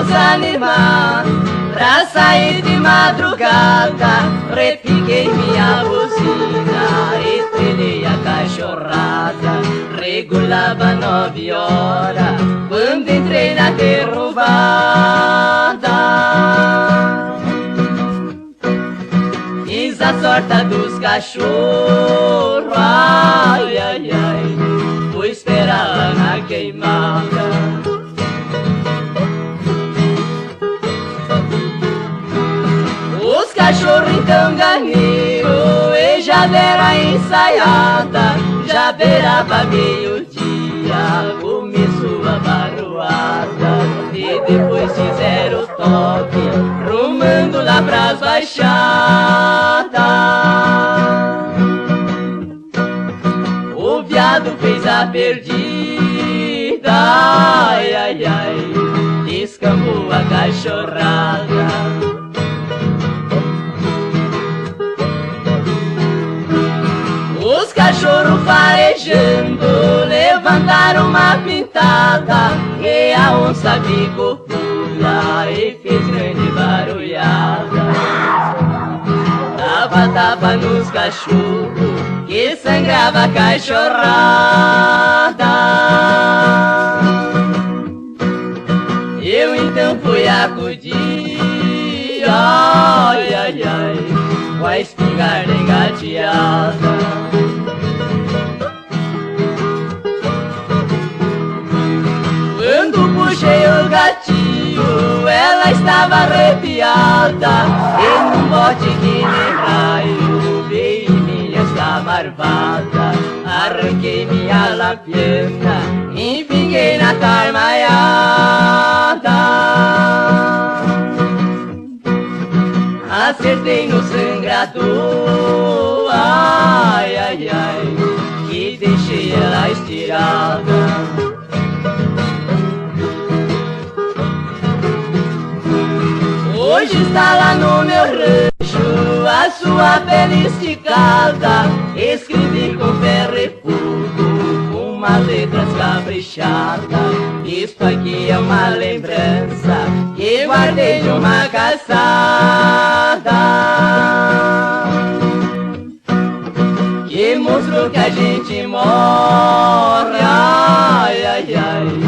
se animar pra sair de madrugada. Repiquei minha buzina e trilhei a cachorrada. Regulava 9 horas quando entrei na derrubada. Fiz a sorte dos cachorros, ai, ai, ai, fui esperar na queimada. Os cachorros então ganharam e já deram a ensaiada. Já beirava meio-dia, começou a barroada. E depois fizeram o toque, rumando lá pras baixadas. O viado fez a perdida, ai, ai, ai, descambou a cachorrada. Os cachorros farejando levantaram uma pintada e a onça ficou pula e fez grande barulhada. Dava tapa nos cachorros que sangrava a cachorrada. Eu então fui acudir, ai, ai, ai, com a espingarda engateada. Quando puxei o gatilho, ela estava arrepiada. E num bote que nem raio, veio minha esta marvada. Arranquei minha lampiana, empinguei na tarmaiada. Acertei no sangrador, ai, ai, ai, que deixei ela estirada. Hoje está lá no meu rancho a sua pele esticada. Escrevi com ferro e fogo, com umas letras caprichadas. Isto aqui é uma lembrança que guardei de uma caçada, que mostrou que a gente morre, ai, ai, ai,